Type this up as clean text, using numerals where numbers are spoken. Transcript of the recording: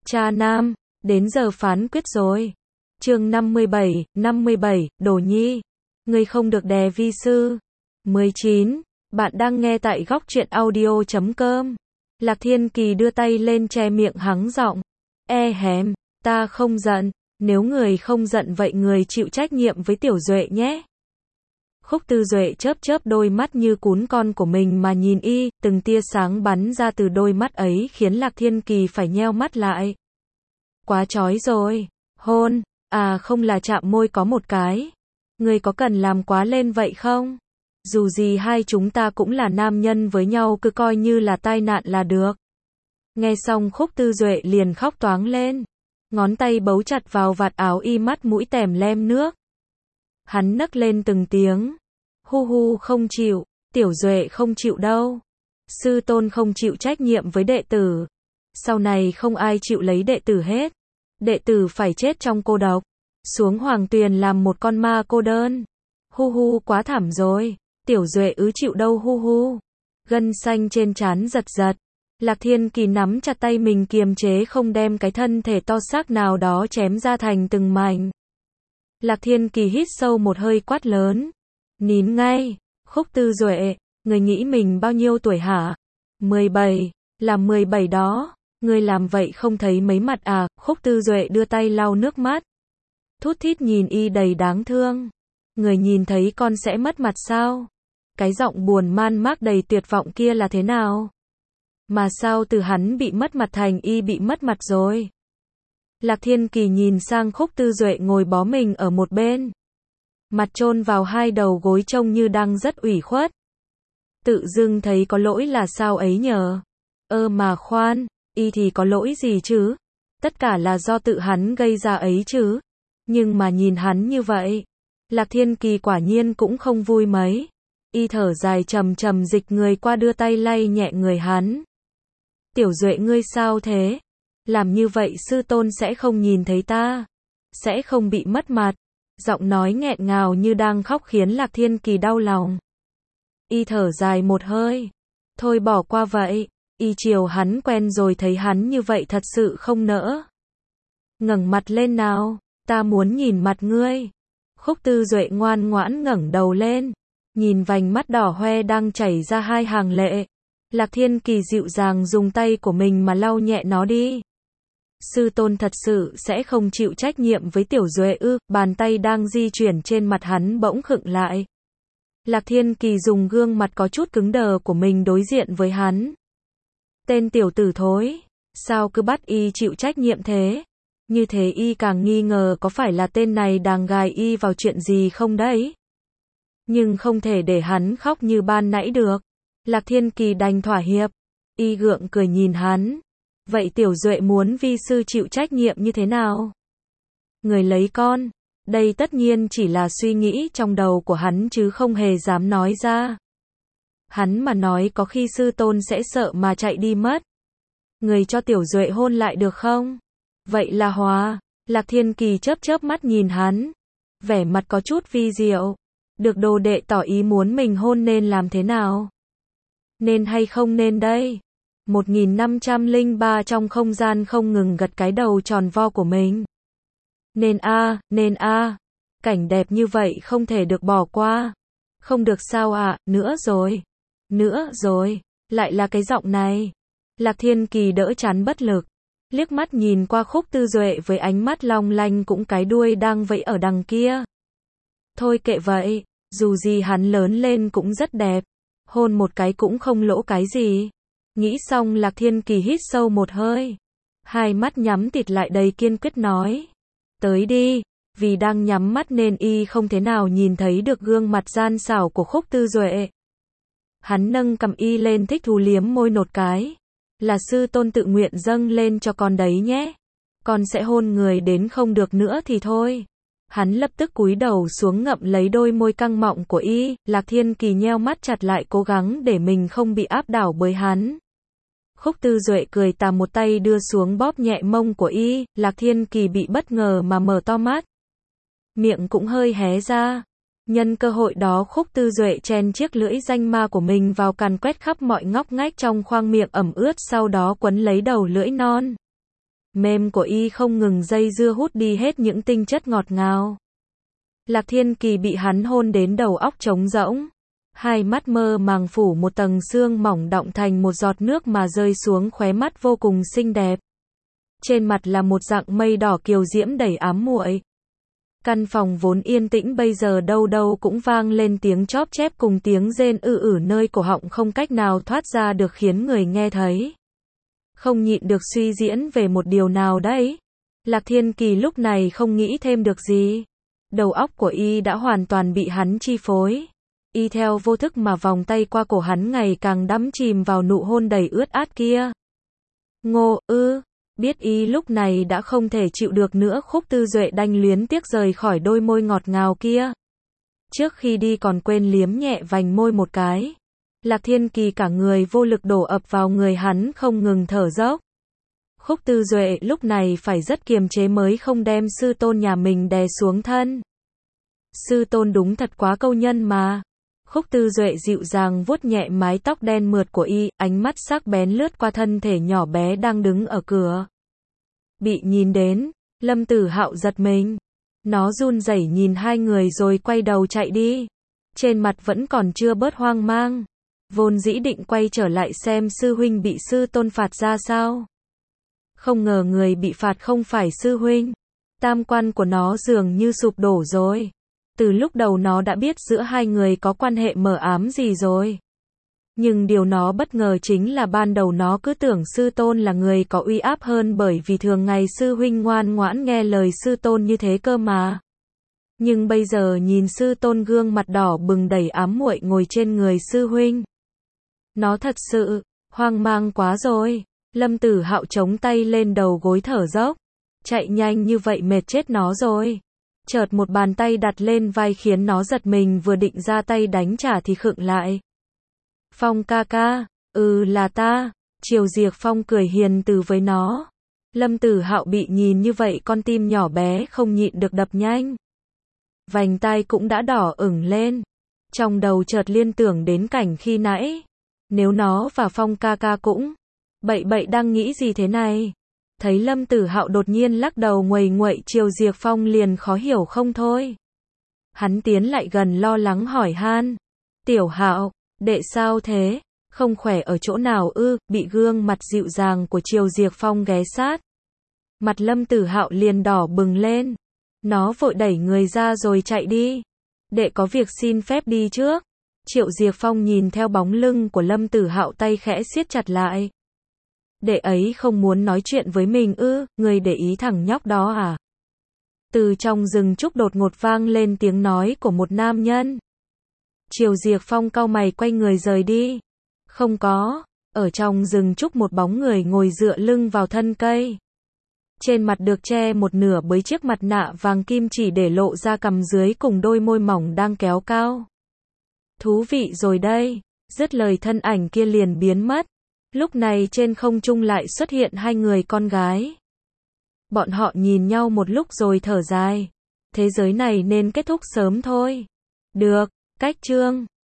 Cha nam, đến giờ phán quyết rồi. Chương 57, Đồ Nhi, ngươi không được đè vi sư. 19. Bạn đang nghe tại góc truyện audio.com. Lạc Thiên Kỳ đưa tay lên che miệng hắng giọng. Hèm, ta không giận, nếu người không giận vậy người chịu trách nhiệm với Tiểu Duệ nhé. Khúc Tư Duệ chớp chớp đôi mắt như cún con của mình mà nhìn y, từng tia sáng bắn ra từ đôi mắt ấy khiến Lạc Thiên Kỳ phải nheo mắt lại. Quá chói rồi, hôn, à không là chạm môi có một cái. Người có cần làm quá lên vậy không? Dù gì hai chúng ta cũng là nam nhân với nhau, cứ coi như là tai nạn là được. Nghe xong Khúc Tư Duệ liền khóc toáng lên. Ngón tay bấu chặt vào vạt áo y, mắt mũi tèm lem nước. Hắn nấc lên từng tiếng. Hu hu, không chịu, Tiểu Duệ không chịu đâu. Sư tôn không chịu trách nhiệm với đệ tử. Sau này không ai chịu lấy đệ tử hết. Đệ tử phải chết trong cô độc. Xuống hoàng tuyền làm một con ma cô đơn. Hu hu, quá thảm rồi. Tiểu Duệ chịu đâu hu hu. Gân xanh trên trán giật giật. Lạc Thiên Kỳ nắm chặt tay mình kiềm chế không đem cái thân thể to xác nào đó chém ra thành từng mảnh. Lạc Thiên Kỳ hít sâu một hơi quát lớn. Nín ngay, Khúc Tư Duệ, người nghĩ mình bao nhiêu tuổi hả? 17, là 17 đó, người làm vậy không thấy mấy mặt à? Khúc Tư Duệ đưa tay lau nước mắt. Thút thít nhìn y đầy đáng thương. Người nhìn thấy con sẽ mất mặt sao? Cái giọng buồn man mác đầy tuyệt vọng kia là thế nào? Mà sao từ hắn bị mất mặt thành y bị mất mặt rồi? Lạc Thiên Kỳ nhìn sang Khúc Tư Duệ ngồi bó mình ở một bên. Mặt chôn vào hai đầu gối trông như đang rất ủy khuất. Tự dưng thấy có lỗi là sao ấy nhờ? Mà khoan, y thì có lỗi gì chứ? Tất cả là do tự hắn gây ra ấy chứ. Nhưng mà nhìn hắn như vậy, Lạc Thiên Kỳ quả nhiên cũng không vui mấy. Y thở dài trầm trầm dịch người qua đưa tay lay nhẹ người hắn. Tiểu Duệ ngươi sao thế? Làm như vậy sư tôn sẽ không nhìn thấy ta. Sẽ không bị mất mặt. Giọng nói nghẹn ngào như đang khóc khiến Lạc Thiên Kỳ đau lòng. Y thở dài một hơi. Thôi bỏ qua vậy. Y chiều hắn quen rồi, thấy hắn như vậy thật sự không nỡ. Ngẩng mặt lên nào, ta muốn nhìn mặt ngươi. Khúc Tư Duệ ngoan ngoãn ngẩng đầu lên. Nhìn vành mắt đỏ hoe đang chảy ra hai hàng lệ. Lạc Thiên Kỳ dịu dàng dùng tay của mình mà lau nhẹ nó đi. Sư tôn thật sự sẽ không chịu trách nhiệm với Tiểu Duệ ư? Bàn tay đang di chuyển trên mặt hắn bỗng khựng lại. Lạc Thiên Kỳ dùng gương mặt có chút cứng đờ của mình đối diện với hắn. Tên tiểu tử thối, sao cứ bắt y chịu trách nhiệm thế? Như thế y càng nghi ngờ có phải là tên này đang gài y vào chuyện gì không đấy? Nhưng không thể để hắn khóc như ban nãy được. Lạc Thiên Kỳ đành thỏa hiệp. Y gượng cười nhìn hắn. Vậy Tiểu Duệ muốn vi sư chịu trách nhiệm như thế nào? Người lấy con. Đây tất nhiên chỉ là suy nghĩ trong đầu của hắn chứ không hề dám nói ra. Hắn mà nói có khi sư tôn sẽ sợ mà chạy đi mất. Người cho Tiểu Duệ hôn lại được không? Vậy là hòa. Lạc Thiên Kỳ chớp chớp mắt nhìn hắn. Vẻ mặt có chút vi diệu. Được đồ đệ tỏ ý muốn mình hôn nên làm thế nào? Nên hay không nên đây? 1503 trong không gian không ngừng gật cái đầu tròn vo của mình. Nên cảnh đẹp như vậy không thể được bỏ qua. Không được sao ạ, nữa rồi, lại là cái giọng này. Lạc Thiên Kỳ đỡ chán bất lực. Liếc mắt nhìn qua Khúc Tư Duệ với ánh mắt long lanh cũng cái đuôi đang vẫy ở đằng kia. Thôi kệ vậy, dù gì hắn lớn lên cũng rất đẹp. Hôn một cái cũng không lỗ cái gì. Nghĩ xong Lạc Thiên Kỳ hít sâu một hơi. Hai mắt nhắm tịt lại đầy kiên quyết nói. Tới đi, vì đang nhắm mắt nên y không thế nào nhìn thấy được gương mặt gian xảo của Khúc Tư Duệ. Hắn nâng cằm y lên thích thú liếm môi nột cái. Là sư tôn tự nguyện dâng lên cho con đấy nhé. Con sẽ hôn người đến không được nữa thì thôi. Hắn lập tức cúi đầu xuống ngậm lấy đôi môi căng mọng của y. Lạc Thiên Kỳ nheo mắt chặt lại cố gắng để mình không bị áp đảo bởi hắn. Khúc Tư Duệ cười tà một tay đưa xuống bóp nhẹ mông của y. Lạc Thiên Kỳ bị bất ngờ mà mở to mắt. Miệng cũng hơi hé ra. Nhân cơ hội đó Khúc Tư Duệ chen chiếc lưỡi danh ma của mình vào càn quét khắp mọi ngóc ngách trong khoang miệng ẩm ướt, sau đó quấn lấy đầu lưỡi non mềm của y không ngừng dây dưa hút đi hết những tinh chất ngọt ngào. Lạc Thiên Kỳ bị hắn hôn đến đầu óc trống rỗng. Hai mắt mơ màng phủ một tầng sương mỏng đọng thành một giọt nước mà rơi xuống khóe mắt vô cùng xinh đẹp. Trên mặt là một dạng mây đỏ kiều diễm đầy ám muội. Căn phòng vốn yên tĩnh bây giờ đâu đâu cũng vang lên tiếng chóp chép cùng tiếng rên nơi cổ họng không cách nào thoát ra được khiến người nghe thấy. Không nhịn được suy diễn về một điều nào đấy. Lạc Thiên Kỳ lúc này không nghĩ thêm được gì. Đầu óc của y đã hoàn toàn bị hắn chi phối. Y theo vô thức mà vòng tay qua cổ hắn ngày càng đắm chìm vào nụ hôn đầy ướt át kia. Ngô biết y lúc này đã không thể chịu được nữa, Khúc Tư Duệ đành luyến tiếc rời khỏi đôi môi ngọt ngào kia. Trước khi đi còn quên liếm nhẹ vành môi một cái. Lạc Thiên Kỳ cả người vô lực đổ ập vào người hắn không ngừng thở dốc. Khúc Tư Duệ lúc này phải rất kiềm chế mới không đem sư tôn nhà mình đè xuống thân. Sư tôn đúng thật quá câu nhân mà. Khúc Tư Duệ dịu dàng vuốt nhẹ mái tóc đen mượt của y, ánh mắt sắc bén lướt qua thân thể nhỏ bé đang đứng ở cửa. Bị nhìn đến, Lâm Tử Hạo giật mình. Nó run rẩy nhìn hai người rồi quay đầu chạy đi. Trên mặt vẫn còn chưa bớt hoang mang. Vốn dĩ định quay trở lại xem sư huynh bị sư tôn phạt ra sao. Không ngờ người bị phạt không phải sư huynh. Tam quan của nó dường như sụp đổ rồi. Từ lúc đầu nó đã biết giữa hai người có quan hệ mờ ám gì rồi. Nhưng điều nó bất ngờ chính là ban đầu nó cứ tưởng sư tôn là người có uy áp hơn bởi vì thường ngày sư huynh ngoan ngoãn nghe lời sư tôn như thế cơ mà. Nhưng bây giờ nhìn sư tôn gương mặt đỏ bừng đầy ám muội ngồi trên người sư huynh. Nó thật sự hoang mang quá rồi. Lâm Tử Hạo chống tay lên đầu gối thở dốc. Chạy nhanh như vậy mệt chết nó rồi. Chợt một bàn tay đặt lên vai khiến nó giật mình, vừa định ra tay đánh trả thì khựng lại. Phong ca ca, là ta. Triều Diệc Phong cười hiền từ với nó. Lâm Tử Hạo bị nhìn như vậy con tim nhỏ bé không nhịn được đập nhanh. Vành tai cũng đã đỏ ửng lên. Trong đầu chợt liên tưởng đến cảnh khi nãy. Nếu nó và Phong ca ca cũng bậy đang nghĩ gì thế này? Thấy Lâm Tử Hạo đột nhiên lắc đầu nguầy nguậy, Triều Diệc Phong liền khó hiểu không thôi. Hắn tiến lại gần lo lắng hỏi han. Tiểu Hạo, đệ sao thế? Không khỏe ở chỗ nào ư? Bị gương mặt dịu dàng của Triều Diệc Phong ghé sát. Mặt Lâm Tử Hạo liền đỏ bừng lên. Nó vội đẩy người ra rồi chạy đi. Đệ có việc xin phép đi trước. Triệu Diệc Phong nhìn theo bóng lưng của Lâm Tử Hạo, tay khẽ siết chặt lại. Đệ ấy không muốn nói chuyện với mình ư? Người để ý thằng nhóc đó à? Từ trong rừng trúc đột ngột vang lên tiếng nói của một nam nhân. Triều Diệc Phong cau mày quay người rời đi. Không có. Ở trong rừng trúc một bóng người ngồi dựa lưng vào thân cây. Trên mặt được che một nửa bởi chiếc mặt nạ vàng kim, chỉ để lộ ra cằm dưới cùng đôi môi mỏng đang kéo cao. Thú vị rồi đây. Dứt lời thân ảnh kia liền biến mất. Lúc này trên không trung lại xuất hiện hai người con gái. Bọn họ nhìn nhau một lúc rồi thở dài. Thế giới này nên kết thúc sớm thôi. Được, cách chương